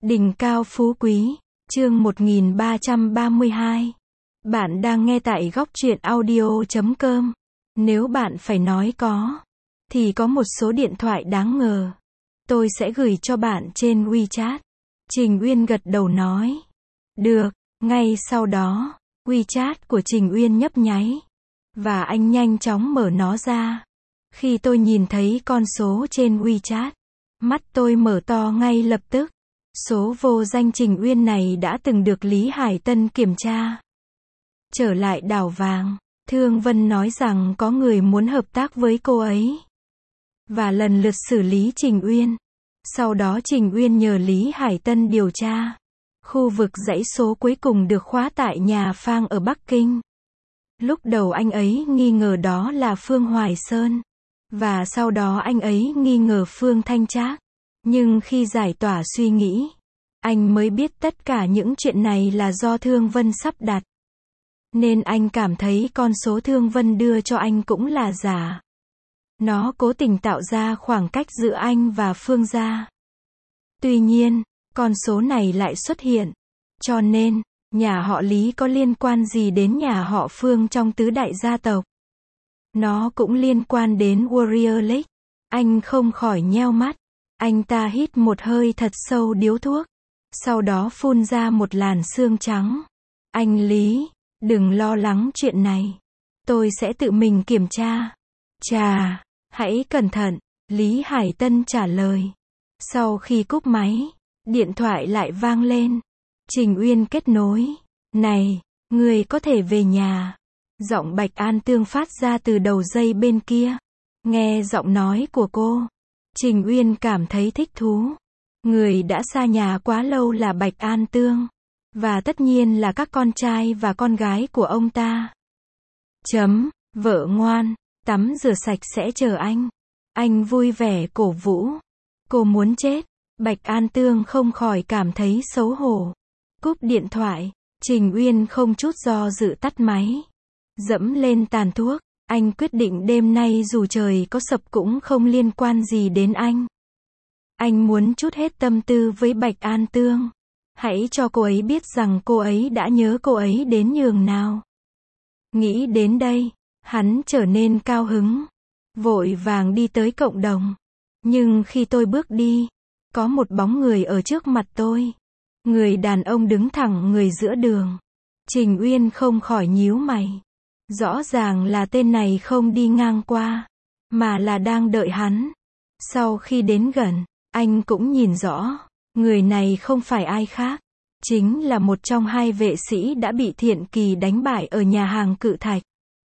Đỉnh cao phú quý, chương 1332. Bạn đang nghe tại góc truyện audio.com. Nếu bạn phải nói có, thì có một số điện thoại đáng ngờ. Tôi sẽ gửi cho bạn trên WeChat. Trình Uyên gật đầu nói. Được, ngay sau đó, WeChat của Trình Uyên nhấp nháy. Và anh nhanh chóng mở nó ra. Khi tôi nhìn thấy con số trên WeChat, mắt tôi mở to ngay lập tức. Số vô danh Trình Uyên này đã từng được Lý Hải Tân kiểm tra. Trở lại đảo vàng, Thương Vân nói rằng có người muốn hợp tác với cô ấy. Và lần lượt xử lý Trình Uyên. Sau đó Trình Uyên nhờ Lý Hải Tân điều tra. Khu vực dãy số cuối cùng được khóa tại nhà Phang ở Bắc Kinh. Lúc đầu anh ấy nghi ngờ đó là Phương Hoài Sơn. Và sau đó anh ấy nghi ngờ Phương Thanh Trác. Nhưng khi giải tỏa suy nghĩ, anh mới biết tất cả những chuyện này là do Thương Vân sắp đặt. Nên anh cảm thấy con số Thương Vân đưa cho anh cũng là giả. Nó cố tình tạo ra khoảng cách giữa anh và Phương gia. Tuy nhiên, con số này lại xuất hiện. Cho nên, nhà họ Lý có liên quan gì đến nhà họ Phương trong tứ đại gia tộc? Nó cũng liên quan đến Warrior League. Anh không khỏi nheo mắt. Anh ta hít một hơi thật sâu điếu thuốc. Sau đó phun ra một làn sương trắng. Anh Lý, đừng lo lắng chuyện này. Tôi sẽ tự mình kiểm tra. Chà, hãy cẩn thận, Lý Hải Tân trả lời. Sau khi cúp máy, điện thoại lại vang lên. Trình Uyên kết nối. Này, người có thể về nhà. Giọng Bạch An Tương phát ra từ đầu dây bên kia. Nghe giọng nói của cô, Trình Uyên cảm thấy thích thú. Người đã xa nhà quá lâu là Bạch An Tương. Và tất nhiên là các con trai và con gái của ông ta. Vợ ngoan, tắm rửa sạch sẽ chờ anh. Anh vui vẻ cổ vũ. Cô muốn chết. Bạch An Tương không khỏi cảm thấy xấu hổ. Cúp điện thoại, Trình Uyên không chút do dự tắt máy. Dẫm lên tàn thuốc. Anh quyết định đêm nay dù trời có sập cũng không liên quan gì đến anh. Anh muốn trút hết tâm tư với Bạch An Tương. Hãy cho cô ấy biết rằng cô ấy đã nhớ cô ấy đến nhường nào. Nghĩ đến đây, hắn trở nên cao hứng. Vội vàng đi tới cộng đồng. Nhưng khi tôi bước đi, có một bóng người ở trước mặt tôi. Người đàn ông đứng thẳng người giữa đường. Trình Uyên không khỏi nhíu mày. Rõ ràng là tên này không đi ngang qua, mà là đang đợi hắn. Sau khi đến gần, anh cũng nhìn rõ, người này không phải ai khác. Chính là một trong hai vệ sĩ đã bị Thiện Kỳ đánh bại ở nhà hàng Cự Thạch.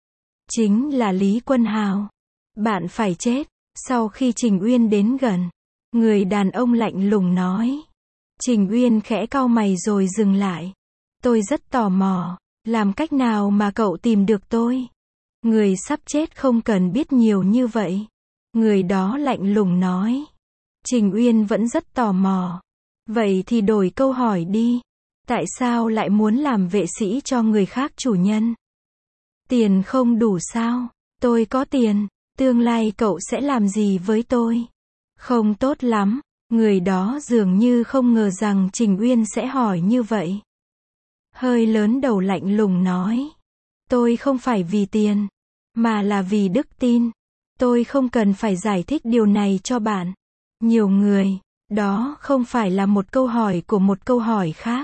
Chính là Lý Quân Hào. Bạn phải chết. Sau khi Trình Uyên đến gần, người đàn ông lạnh lùng nói. Trình Uyên khẽ cau mày rồi dừng lại. Tôi rất tò mò. Làm cách nào mà cậu tìm được tôi? Người sắp chết không cần biết nhiều như vậy. Người đó lạnh lùng nói. Trình Uyên vẫn rất tò mò. Vậy thì đổi câu hỏi đi. Tại sao lại muốn làm vệ sĩ cho người khác chủ nhân? Tiền không đủ sao? Tôi có tiền. Tương lai cậu sẽ làm gì với tôi? Không tốt lắm. Người đó dường như không ngờ rằng Trình Uyên sẽ hỏi như vậy. Hơi lớn đầu lạnh lùng nói. Tôi không phải vì tiền, mà là vì đức tin. Tôi không cần phải giải thích điều này cho bạn. Nhiều người, đó không phải là một câu hỏi của một câu hỏi khác.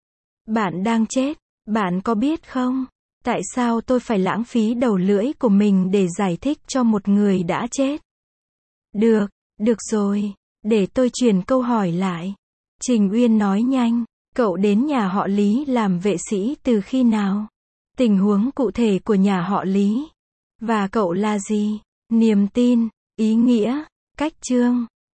Bạn đang chết, bạn có biết không? Tại sao tôi phải lãng phí đầu lưỡi của mình để giải thích cho một người đã chết? Được rồi, để tôi chuyển câu hỏi lại. Trình Uyên nói nhanh. Cậu đến nhà họ Lý làm vệ sĩ từ khi nào? Tình huống cụ thể của nhà họ Lý. Và cậu là gì? Niềm tin, ý nghĩa, cách chương.